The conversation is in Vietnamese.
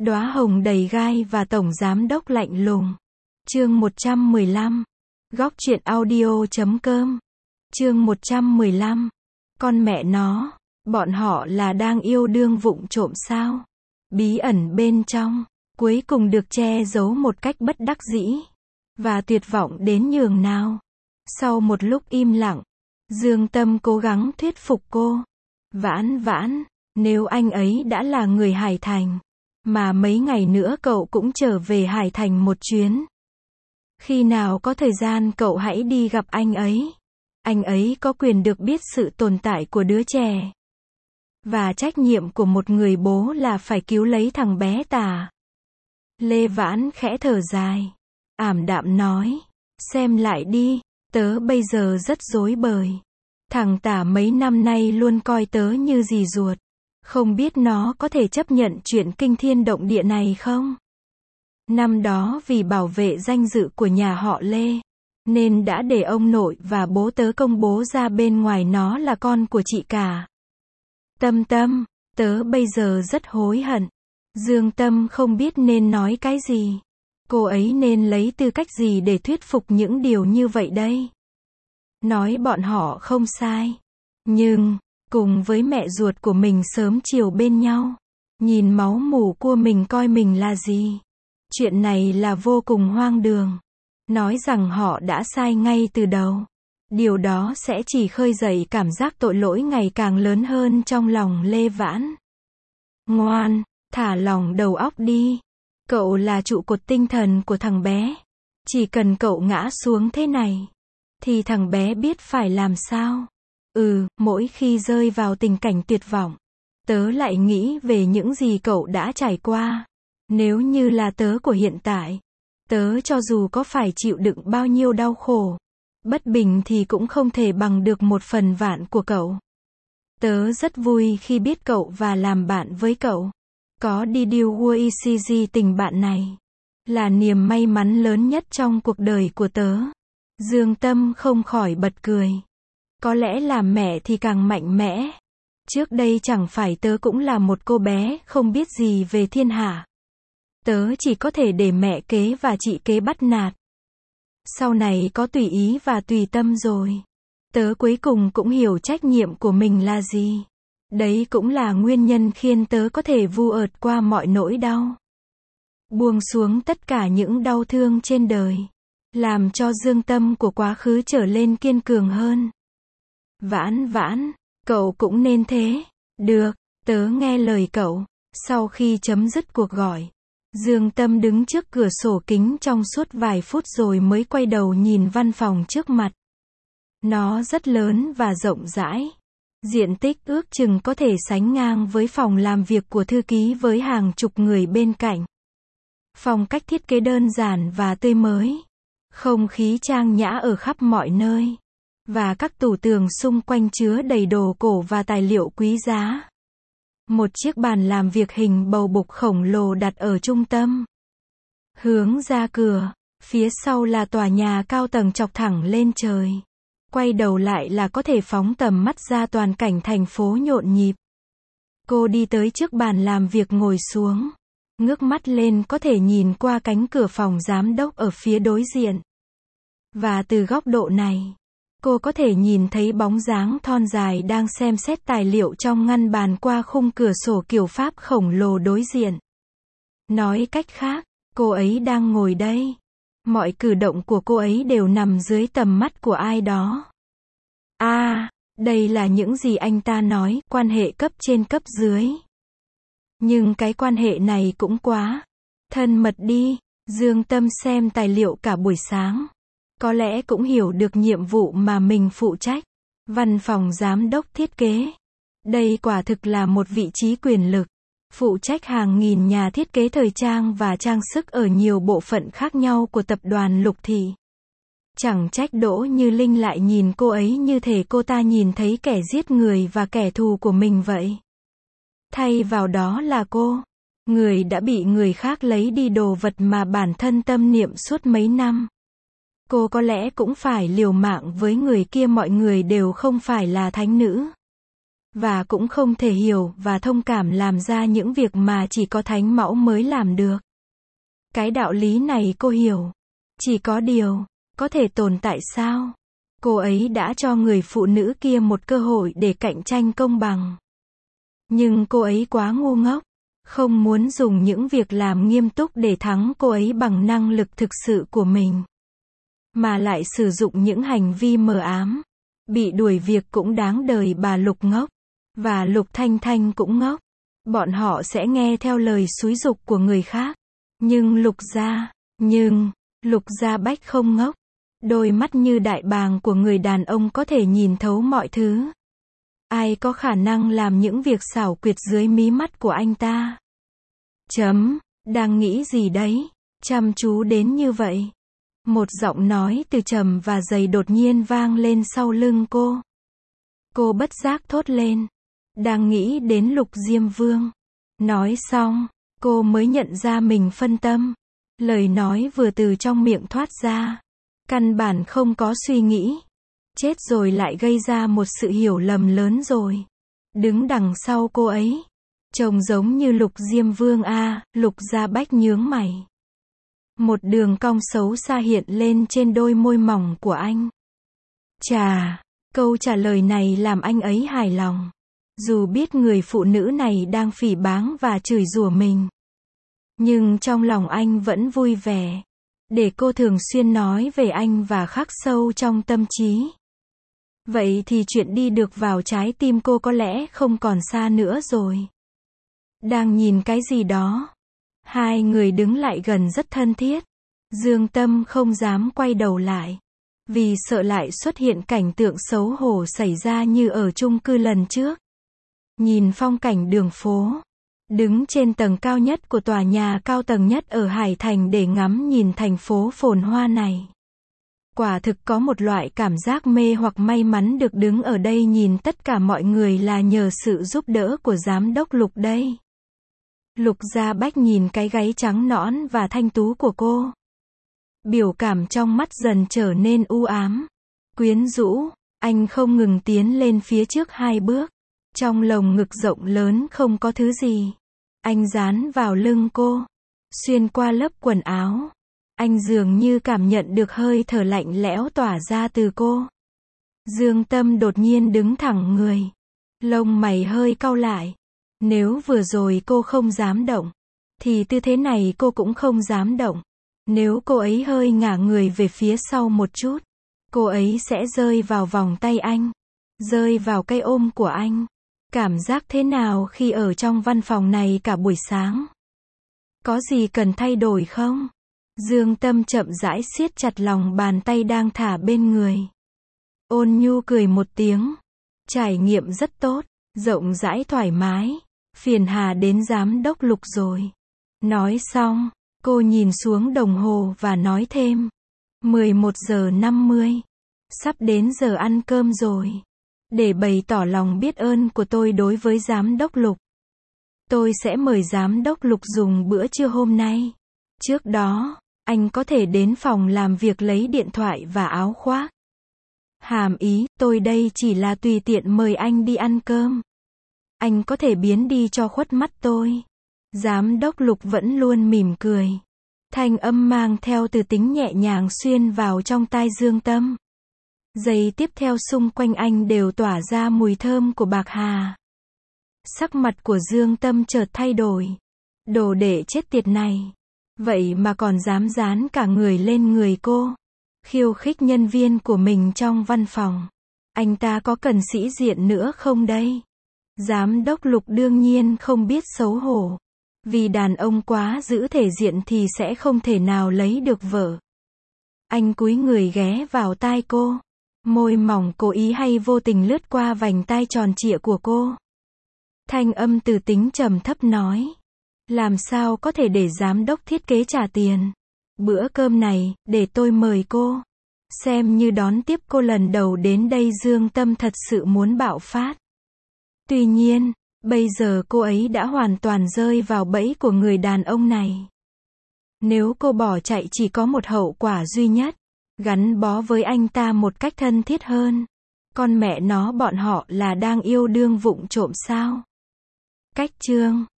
Đóa hồng đầy gai và tổng giám đốc lạnh lùng. Chương 115. Góc truyện audio.com. Chương 115. Con mẹ nó, bọn họ là đang yêu đương vụng trộm sao? Bí ẩn bên trong, cuối cùng được che giấu một cách bất đắc dĩ và tuyệt vọng đến nhường nào. Sau một lúc im lặng, Dương Tâm cố gắng thuyết phục cô. Vãn Vãn, nếu anh ấy đã là người Hải Thành, mà mấy ngày nữa cậu cũng trở về Hải Thành một chuyến. Khi nào có thời gian cậu hãy đi gặp anh ấy. Anh ấy có quyền được biết sự tồn tại của đứa trẻ. Và trách nhiệm của một người bố là phải cứu lấy thằng bé Tả. Lê Vãn khẽ thở dài, ảm đạm nói, xem lại đi, tớ bây giờ rất rối bời. Thằng Tả mấy năm nay luôn coi tớ như dì ruột. Không biết nó có thể chấp nhận chuyện kinh thiên động địa này không? Năm đó vì bảo vệ danh dự của nhà họ Lê, nên đã để ông nội và bố tớ công bố ra bên ngoài nó là con của chị cả. Tâm Tâm, tớ bây giờ rất hối hận. Dương Tâm không biết nên nói cái gì. Cô ấy nên lấy tư cách gì để thuyết phục những điều như vậy đây? Nói bọn họ không sai. Nhưng, cùng với mẹ ruột của mình sớm chiều bên nhau, nhìn máu mủ của mình coi mình là gì? Chuyện này là vô cùng hoang đường. Nói rằng họ đã sai ngay từ đầu. Điều đó sẽ chỉ khơi dậy cảm giác tội lỗi ngày càng lớn hơn trong lòng Lê Vãn. Ngoan, thả lỏng đầu óc đi. Cậu là trụ cột tinh thần của thằng bé. Chỉ cần cậu ngã xuống thế này, thì thằng bé biết phải làm sao. Mỗi khi rơi vào tình cảnh tuyệt vọng, tớ lại nghĩ về những gì cậu đã trải qua. Nếu như là tớ của hiện tại, tớ cho dù có phải chịu đựng bao nhiêu đau khổ, bất bình thì cũng không thể bằng được 1/1000 của cậu. Tớ rất vui khi biết cậu và làm bạn với cậu. Có đi điều WECG tình bạn này là niềm may mắn lớn nhất trong cuộc đời của tớ. Dương Tâm không khỏi bật cười. Có lẽ làm mẹ thì càng mạnh mẽ. Trước đây chẳng phải tớ cũng là một cô bé không biết gì về thiên hạ. Tớ chỉ có thể để mẹ kế và chị kế bắt nạt. Sau này có tùy ý và tùy tâm rồi. Tớ cuối cùng cũng hiểu trách nhiệm của mình là gì. Đấy cũng là nguyên nhân khiến tớ có thể vu ợt qua mọi nỗi đau. Buông xuống tất cả những đau thương trên đời. Làm cho dương tâm của quá khứ trở lên kiên cường hơn. Vãn Vãn, cậu cũng nên thế. Được, tớ nghe lời cậu. Sau khi chấm dứt cuộc gọi, Dương Tâm đứng trước cửa sổ kính trong suốt vài phút rồi mới quay đầu nhìn văn phòng trước mặt. Nó rất lớn và rộng rãi. Diện tích ước chừng có thể sánh ngang với phòng làm việc của thư ký với hàng chục người bên cạnh. Phong cách thiết kế đơn giản và tươi mới. Không khí trang nhã ở khắp mọi nơi. Và các tủ tường xung quanh chứa đầy đồ cổ và tài liệu quý giá. Một chiếc bàn làm việc hình bầu bục khổng lồ đặt ở trung tâm. Hướng ra cửa, phía sau là tòa nhà cao tầng chọc thẳng lên trời. Quay đầu lại là có thể phóng tầm mắt ra toàn cảnh thành phố nhộn nhịp. Cô đi tới trước bàn làm việc ngồi xuống. Ngước mắt lên có thể nhìn qua cánh cửa phòng giám đốc ở phía đối diện. Và từ góc độ này, cô có thể nhìn thấy bóng dáng thon dài đang xem xét tài liệu trong ngăn bàn qua khung cửa sổ kiểu Pháp khổng lồ đối diện. Nói cách khác, cô ấy đang ngồi đây. Mọi cử động của cô ấy đều nằm dưới tầm mắt của ai đó. Đây là những gì anh ta nói, quan hệ cấp trên cấp dưới. Nhưng cái quan hệ này cũng quá thân mật đi. Dương Tâm xem tài liệu cả buổi sáng. Có lẽ cũng hiểu được nhiệm vụ mà mình phụ trách. Văn phòng giám đốc thiết kế. Đây quả thực là một vị trí quyền lực. Phụ trách hàng nghìn nhà thiết kế thời trang và trang sức ở nhiều bộ phận khác nhau của tập đoàn Lục Thị. Chẳng trách Đỗ Như Linh lại nhìn cô ấy như thể cô ta nhìn thấy kẻ giết người và kẻ thù của mình vậy. Thay vào đó là cô, người đã bị người khác lấy đi đồ vật mà bản thân tâm niệm suốt mấy năm. Cô có lẽ cũng phải liều mạng với người kia, mọi người đều không phải là thánh nữ. và cũng không thể hiểu và thông cảm làm ra những việc mà chỉ có thánh mẫu mới làm được. Cái đạo lý này cô hiểu. Chỉ có điều, có thể tồn tại sao? Cô ấy đã cho người phụ nữ kia một cơ hội để cạnh tranh công bằng. Nhưng cô ấy quá ngu ngốc, không muốn dùng những việc làm nghiêm túc để thắng cô ấy bằng năng lực thực sự của mình, mà lại sử dụng những hành vi mờ ám. Bị đuổi việc cũng đáng đời bà Lục ngốc, và Lục Thanh Thanh cũng ngốc. Bọn họ sẽ nghe theo lời xúi giục của người khác. Nhưng Lục Gia Bách không ngốc. Đôi mắt như đại bàng của người đàn ông có thể nhìn thấu mọi thứ. Ai có khả năng làm những việc xảo quyệt dưới mí mắt của anh ta? Đang nghĩ gì đấy? Chăm chú đến như vậy. Một giọng nói từ trầm và dày đột nhiên vang lên sau lưng cô. Cô bất giác thốt lên. Đang nghĩ đến Lục Diêm Vương. Nói xong, cô mới nhận ra mình phân tâm. Lời nói vừa từ trong miệng thoát ra. Căn bản không có suy nghĩ. Chết rồi, lại gây ra một sự hiểu lầm lớn rồi. Đứng đằng sau cô ấy, trông giống như Lục Diêm Vương à? Lục Gia Bách nhướng mày. Một đường cong xấu xa hiện lên trên đôi môi mỏng của anh. Chà, câu trả lời này làm anh ấy hài lòng. Dù biết người phụ nữ này đang phỉ báng và chửi rủa mình, nhưng trong lòng anh vẫn vui vẻ. Để cô thường xuyên nói về anh và khắc sâu trong tâm trí. Vậy thì chuyện đi được vào trái tim cô có lẽ không còn xa nữa rồi. Đang nhìn cái gì đó? Hai người đứng lại gần rất thân thiết. Dương Tâm không dám quay đầu lại, vì sợ lại xuất hiện cảnh tượng xấu hổ xảy ra như ở chung cư lần trước. Nhìn phong cảnh đường phố, đứng trên tầng cao nhất của tòa nhà cao tầng nhất ở Hải Thành để ngắm nhìn thành phố phồn hoa này. Quả thực có một loại cảm giác mê hoặc may mắn được đứng ở đây nhìn tất cả mọi người là nhờ sự giúp đỡ của giám đốc Lục đây. Lục Gia Bách nhìn cái gáy trắng nõn và thanh tú của cô. Biểu cảm trong mắt dần trở nên u ám, quyến rũ. Anh không ngừng tiến lên phía trước 2 bước. Trong lồng ngực rộng lớn không có thứ gì. Anh dán vào lưng cô, xuyên qua lớp quần áo. Anh dường như cảm nhận được hơi thở lạnh lẽo tỏa ra từ cô. Dương Tâm đột nhiên đứng thẳng người. Lông mày hơi cau lại. Nếu vừa rồi cô không dám động, thì tư thế này cô cũng không dám động. Nếu cô ấy hơi ngả người về phía sau một chút, cô ấy sẽ rơi vào vòng tay anh, rơi vào cái ôm của anh. Cảm giác thế nào khi ở trong văn phòng này cả buổi sáng? Có gì cần thay đổi không? Dương Tâm chậm rãi siết chặt lòng bàn tay đang thả bên người. Ôn nhu cười một tiếng. Trải nghiệm rất tốt, rộng rãi thoải mái. Phiền hà đến giám đốc Lục rồi. Nói xong, cô nhìn xuống đồng hồ và nói thêm. 11 giờ 50. Sắp đến giờ ăn cơm rồi. Để bày tỏ lòng biết ơn của tôi đối với giám đốc Lục, tôi sẽ mời giám đốc Lục dùng bữa trưa hôm nay. Trước đó, anh có thể đến phòng làm việc lấy điện thoại và áo khoác. Hàm ý, tôi đây chỉ là tùy tiện mời anh đi ăn cơm. Anh có thể biến đi cho khuất mắt tôi. Giám đốc Lục vẫn luôn mỉm cười. Thanh âm mang theo từ tính nhẹ nhàng xuyên vào trong tai Dương Tâm. Giây tiếp theo xung quanh anh đều tỏa ra mùi thơm của bạc hà. Sắc mặt của Dương Tâm chợt thay đổi. Đồ đệ chết tiệt này. Vậy mà còn dám dán cả người lên người cô. Khiêu khích nhân viên của mình trong văn phòng. Anh ta có cần sĩ diện nữa không đây? Giám đốc Lục đương nhiên không biết xấu hổ. Vì đàn ông quá giữ thể diện thì sẽ không thể nào lấy được vợ. Anh cúi người ghé vào tai cô. Môi mỏng cố ý hay vô tình lướt qua vành tai tròn trịa của cô. Thanh âm từ tính trầm thấp nói. Làm sao có thể để giám đốc thiết kế trả tiền? Bữa cơm này, để tôi mời cô. Xem như đón tiếp cô lần đầu đến đây. Dương Tâm thật sự muốn bạo phát. Tuy nhiên, bây giờ cô ấy đã hoàn toàn rơi vào bẫy của người đàn ông này. Nếu cô bỏ chạy chỉ có một hậu quả duy nhất. Gắn bó với anh ta một cách thân thiết hơn. Con mẹ nó bọn họ là đang yêu đương vụng trộm sao? Cách chương